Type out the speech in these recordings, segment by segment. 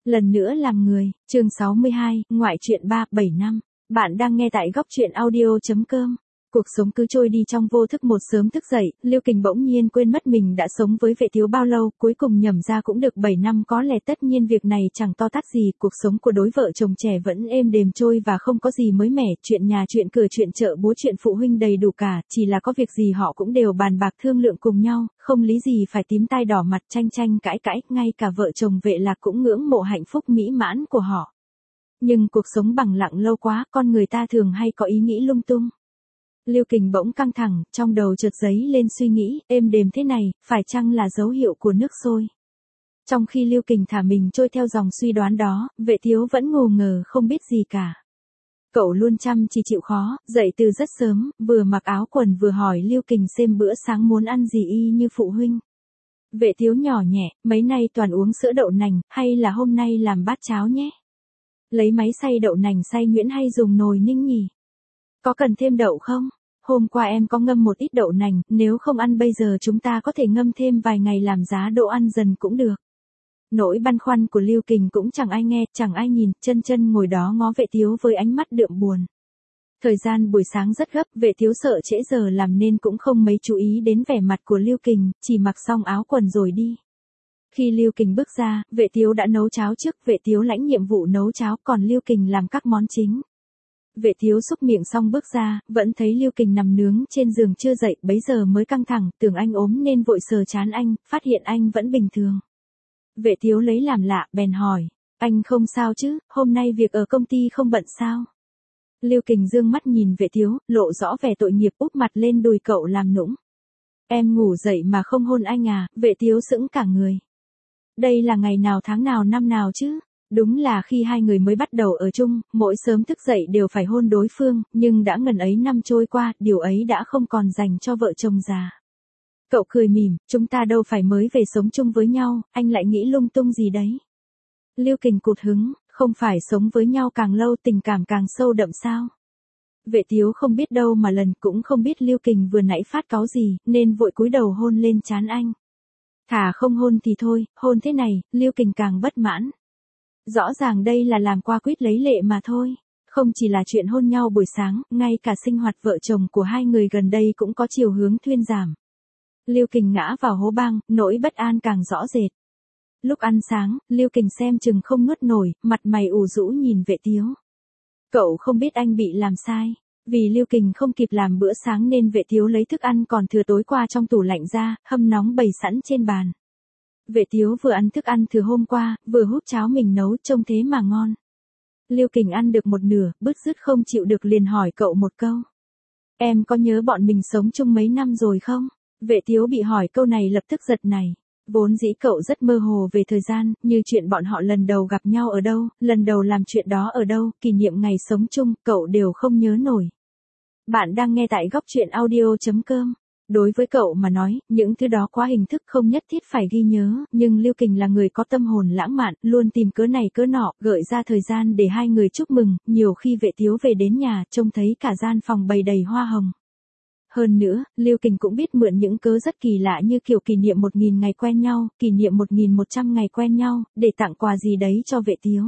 Lần nữa làm người, chương 62, ngoại truyện 7 năm. Bạn đang nghe tại góc truyện audio.com. Cuộc sống cứ trôi đi trong vô thức. Một sớm thức dậy, Lưu Kình bỗng nhiên quên mất mình đã sống với Vệ Thiếu bao lâu, cuối cùng nhẩm ra cũng được 7 năm. Có lẽ tất nhiên việc này chẳng to tát gì, cuộc sống của đối vợ chồng trẻ vẫn êm đềm trôi và không có gì mới mẻ, chuyện nhà chuyện cửa chuyện chợ búa chuyện phụ huynh đầy đủ cả, chỉ là có việc gì họ cũng đều bàn bạc thương lượng cùng nhau, không lý gì phải tím tai đỏ mặt tranh tranh cãi cãi, ngay cả vợ chồng Vệ Lạc cũng ngưỡng mộ hạnh phúc mỹ mãn của họ. Nhưng cuộc sống bằng lặng lâu quá, con người ta thường hay có ý nghĩ lung tung. Lưu Kình bỗng căng thẳng, trong đầu chợt dấy lên suy nghĩ, êm đềm thế này, phải chăng là dấu hiệu của nước sôi? Trong khi Lưu Kình thả mình trôi theo dòng suy đoán đó, Vệ Thiếu vẫn ngù ngờ không biết gì cả. Cậu luôn chăm chỉ chịu khó, dậy từ rất sớm, vừa mặc áo quần vừa hỏi Lưu Kình xem bữa sáng muốn ăn gì y như phụ huynh. Vệ Thiếu nhỏ nhẹ, mấy nay toàn uống sữa đậu nành, hay là hôm nay làm bát cháo nhé? Lấy máy xay đậu nành xay nhuyễn hay dùng nồi ninh nhỉ? Có cần thêm đậu không? Hôm qua em có ngâm một ít đậu nành, nếu không ăn bây giờ chúng ta có thể ngâm thêm vài ngày làm giá đỗ ăn dần cũng được. Nỗi băn khoăn của Lưu Kình cũng chẳng ai nghe, chẳng ai nhìn, chân chân ngồi đó ngó Vệ Thiếu với ánh mắt đượm buồn. Thời gian buổi sáng rất gấp, Vệ Thiếu sợ trễ giờ làm nên cũng không mấy chú ý đến vẻ mặt của Lưu Kình, chỉ mặc xong áo quần rồi đi. Khi Lưu Kình bước ra, Vệ Thiếu đã nấu cháo trước, Vệ Thiếu lãnh nhiệm vụ nấu cháo, còn Lưu Kình làm các món chính. Vệ Thiếu xúc miệng xong bước ra, vẫn thấy Lưu Kình nằm nướng trên giường chưa dậy, bấy giờ mới căng thẳng, tưởng anh ốm nên vội sờ trán anh, phát hiện anh vẫn bình thường. Vệ Thiếu lấy làm lạ, bèn hỏi, anh không sao chứ, hôm nay việc ở công ty không bận sao? Lưu Kình dương mắt nhìn Vệ Thiếu, lộ rõ vẻ tội nghiệp, úp mặt lên đùi cậu làm nũng. Em ngủ dậy mà không hôn anh à? Vệ Thiếu sững cả người. Đây là ngày nào tháng nào năm nào chứ? Đúng là khi hai người mới bắt đầu ở chung, mỗi sớm thức dậy đều phải hôn đối phương, nhưng đã ngần ấy năm trôi qua, điều ấy đã không còn dành cho vợ chồng già. Cậu cười mỉm, chúng ta đâu phải mới về sống chung với nhau, anh lại nghĩ lung tung gì đấy. Lưu Kình cụt hứng, không phải sống với nhau càng lâu tình cảm càng sâu đậm sao? Vệ Thiếu không biết đâu mà lần, cũng không biết Lưu Kình vừa nãy phát cáu gì, nên vội cúi đầu hôn lên trán anh. Thà không hôn thì thôi, hôn thế này, Lưu Kình càng bất mãn. Rõ ràng đây là làm qua quýt lấy lệ mà thôi. Không chỉ là chuyện hôn nhau buổi sáng, ngay cả sinh hoạt vợ chồng của hai người gần đây cũng có chiều hướng thuyên giảm. Lưu Kình ngã vào hố băng, nỗi bất an càng rõ rệt. Lúc ăn sáng, Lưu Kình xem chừng không nuốt nổi, mặt mày ủ rũ nhìn Vệ Thiếu. Cậu không biết anh bị làm sai. Vì Lưu Kình không kịp làm bữa sáng nên Vệ Thiếu lấy thức ăn còn thừa tối qua trong tủ lạnh ra, hâm nóng bày sẵn trên bàn. Vệ Thiếu vừa ăn thức ăn từ hôm qua, vừa húp cháo mình nấu, trông thế mà ngon. Lưu Kình ăn được một nửa, bứt rứt không chịu được liền hỏi cậu một câu. Em có nhớ bọn mình sống chung mấy năm rồi không? Vệ Thiếu bị hỏi câu này lập tức giật nảy. Vốn dĩ cậu rất mơ hồ về thời gian, như chuyện bọn họ lần đầu gặp nhau ở đâu, lần đầu làm chuyện đó ở đâu, kỷ niệm ngày sống chung, cậu đều không nhớ nổi. Bạn đang nghe tại góc truyện audio.com. Đối với cậu mà nói, những thứ đó quá hình thức không nhất thiết phải ghi nhớ, nhưng Lưu Kình là người có tâm hồn lãng mạn, luôn tìm cớ này cớ nọ, gợi ra thời gian để hai người chúc mừng, nhiều khi Vệ Thiếu về đến nhà, trông thấy cả gian phòng bày đầy hoa hồng. Hơn nữa, Lưu Kình cũng biết mượn những cớ rất kỳ lạ như kiểu kỷ niệm 1000 ngày quen nhau, kỷ niệm 1100 ngày quen nhau, để tặng quà gì đấy cho Vệ Thiếu.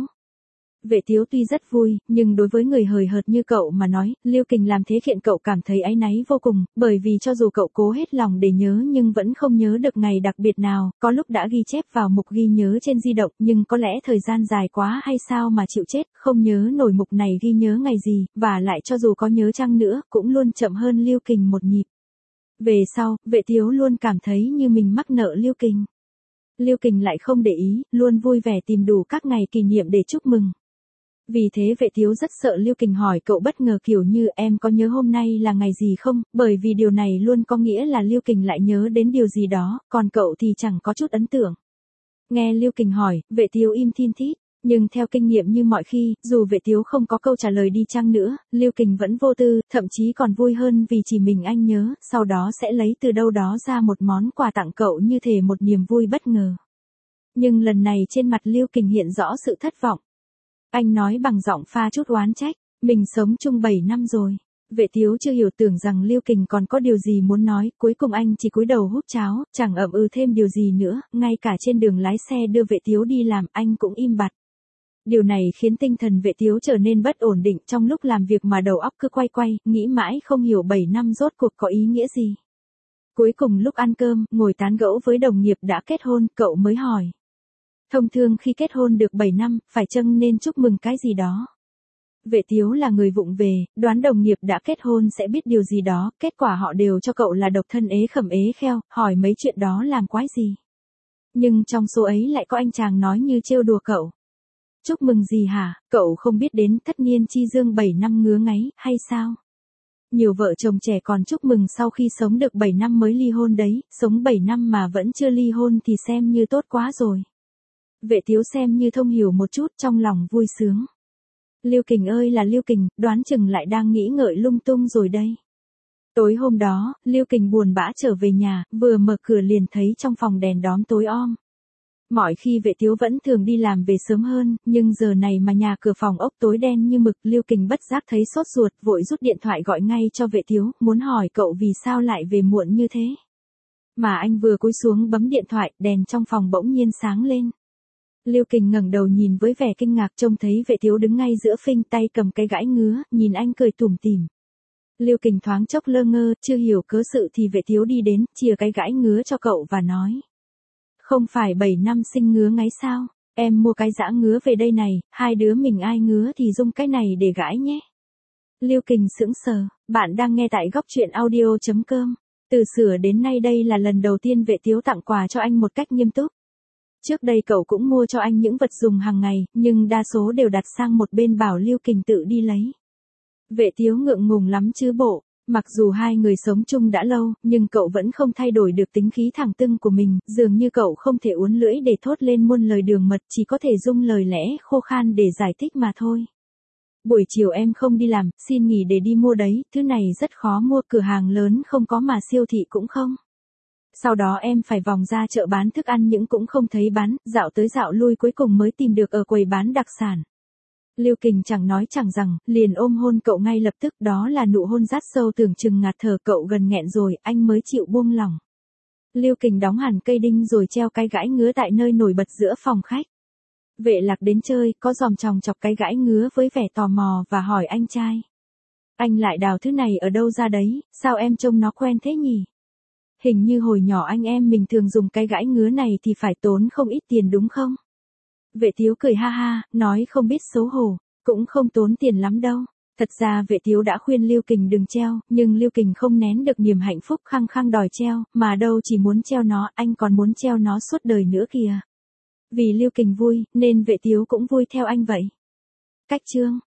Vệ Thiếu tuy rất vui, nhưng đối với người hời hợt như cậu mà nói, Lưu Kình làm thế khiến cậu cảm thấy áy náy vô cùng, bởi vì cho dù cậu cố hết lòng để nhớ nhưng vẫn không nhớ được ngày đặc biệt nào, có lúc đã ghi chép vào mục ghi nhớ trên di động, nhưng có lẽ thời gian dài quá hay sao mà chịu chết, không nhớ nổi mục này ghi nhớ ngày gì, và lại cho dù có nhớ chăng nữa, cũng luôn chậm hơn Lưu Kình một nhịp. Về sau, Vệ Thiếu luôn cảm thấy như mình mắc nợ Lưu Kình. Lưu Kình lại không để ý, luôn vui vẻ tìm đủ các ngày kỷ niệm để chúc mừng. Vì thế Vệ Thiếu rất sợ Lưu Kình hỏi cậu bất ngờ kiểu như em có nhớ hôm nay là ngày gì không, bởi vì điều này luôn có nghĩa là Lưu Kình lại nhớ đến điều gì đó, còn cậu thì chẳng có chút ấn tượng. Nghe Lưu Kình hỏi, Vệ Thiếu im thin thít, nhưng theo kinh nghiệm như mọi khi, dù Vệ Thiếu không có câu trả lời đi chăng nữa, Lưu Kình vẫn vô tư, thậm chí còn vui hơn vì chỉ mình anh nhớ, sau đó sẽ lấy từ đâu đó ra một món quà tặng cậu như thể một niềm vui bất ngờ. Nhưng lần này trên mặt Lưu Kình hiện rõ sự thất vọng. Anh nói bằng giọng pha chút oán trách, mình sống chung 7 năm rồi. Vệ Thiếu chưa hiểu, tưởng rằng Lưu Kình còn có điều gì muốn nói, cuối cùng anh chỉ cúi đầu húp cháo, chẳng ậm thêm điều gì nữa, ngay cả trên đường lái xe đưa Vệ Thiếu đi làm, anh cũng im bặt. Điều này khiến tinh thần Vệ Tiếu trở nên bất ổn định, trong lúc làm việc mà đầu óc cứ quay quay, nghĩ mãi không hiểu 7 năm rốt cuộc có ý nghĩa gì. Cuối cùng lúc ăn cơm, ngồi tán gẫu với đồng nghiệp đã kết hôn, cậu mới hỏi. Thông thường khi kết hôn được 7 năm, phải chăng nên chúc mừng cái gì đó? Vệ Tiếu là người vụng về, đoán đồng nghiệp đã kết hôn sẽ biết điều gì đó, kết quả họ đều cho cậu là độc thân ế khẩm ế kheo, hỏi mấy chuyện đó làm quái gì. Nhưng trong số ấy lại có anh chàng nói như trêu đùa cậu. Chúc mừng gì hả, cậu không biết đến thất niên chi dương 7 năm ngứa ngáy, hay sao? Nhiều vợ chồng trẻ còn chúc mừng sau khi sống được 7 năm mới ly hôn đấy, sống 7 năm mà vẫn chưa ly hôn thì xem như tốt quá rồi. Vệ Tiếu xem như thông hiểu một chút, trong lòng vui sướng. Lưu Kình ơi là Lưu Kình, đoán chừng lại đang nghĩ ngợi lung tung rồi đây. Tối hôm đó, Lưu Kình buồn bã trở về nhà, vừa mở cửa liền thấy trong phòng đèn đóm tối om. Mọi khi Vệ Tiếu vẫn thường đi làm về sớm hơn, nhưng giờ này mà nhà cửa phòng ốc tối đen như mực, Lưu Kình bất giác thấy sốt ruột, vội rút điện thoại gọi ngay cho Vệ Tiếu, muốn hỏi cậu vì sao lại về muộn như thế. Mà anh vừa cúi xuống bấm điện thoại, đèn trong phòng bỗng nhiên sáng lên. Lưu Kình ngẩng đầu nhìn với vẻ kinh ngạc, trông thấy Vệ Tiếu đứng ngay giữa phinh, tay cầm cái gãi ngứa, nhìn anh cười tủm tỉm. Lưu Kình thoáng chốc lơ ngơ, chưa hiểu cớ sự thì Vệ Tiếu đi đến, chìa cái gãi ngứa cho cậu và nói. Không phải 7 năm sinh ngứa ngáy sao, em mua cái giã ngứa về đây này, hai đứa mình ai ngứa thì dùng cái này để gãi nhé. Lưu Kình sững sờ, bạn đang nghe tại góc truyện audio.com. Từ sửa đến nay đây là lần đầu tiên Vệ Tiếu tặng quà cho anh một cách nghiêm túc. Trước đây cậu cũng mua cho anh những vật dùng hàng ngày, nhưng đa số đều đặt sang một bên bảo Lưu Kình tự đi lấy. Vệ Tiếu ngượng ngùng lắm chứ bộ, mặc dù hai người sống chung đã lâu, nhưng cậu vẫn không thay đổi được tính khí thẳng tưng của mình, dường như cậu không thể uốn lưỡi để thốt lên muôn lời đường mật, chỉ có thể dung lời lẽ khô khan để giải thích mà thôi. Buổi chiều em không đi làm, xin nghỉ để đi mua đấy, thứ này rất khó mua, cửa hàng lớn không có mà siêu thị cũng không. Sau đó em phải vòng ra chợ bán thức ăn những cũng không thấy bán, dạo tới dạo lui cuối cùng mới tìm được ở quầy bán đặc sản. Lưu Kình chẳng nói chẳng rằng, liền ôm hôn cậu ngay lập tức, đó là nụ hôn rát sâu tưởng chừng ngạt thở, cậu gần nghẹn rồi, anh mới chịu buông lỏng. Lưu Kình đóng hẳn cây đinh rồi treo cái gãi ngứa tại nơi nổi bật giữa phòng khách. Vệ Lạc đến chơi, có dòm chòng chọc cái gãi ngứa với vẻ tò mò và hỏi anh trai. Anh lại đào thứ này ở đâu ra đấy, sao em trông nó quen thế nhỉ? Hình như hồi nhỏ anh em mình thường dùng cái gãi ngứa này thì phải tốn không ít tiền đúng không? Vệ Tiếu cười ha ha, nói không biết xấu hổ, cũng không tốn tiền lắm đâu. Thật ra Vệ Tiếu đã khuyên Lưu Kình đừng treo, nhưng Lưu Kình không nén được niềm hạnh phúc khăng khăng đòi treo, mà đâu chỉ muốn treo nó, anh còn muốn treo nó suốt đời nữa kìa. Vì Lưu Kình vui, nên Vệ Tiếu cũng vui theo anh vậy. Cách chương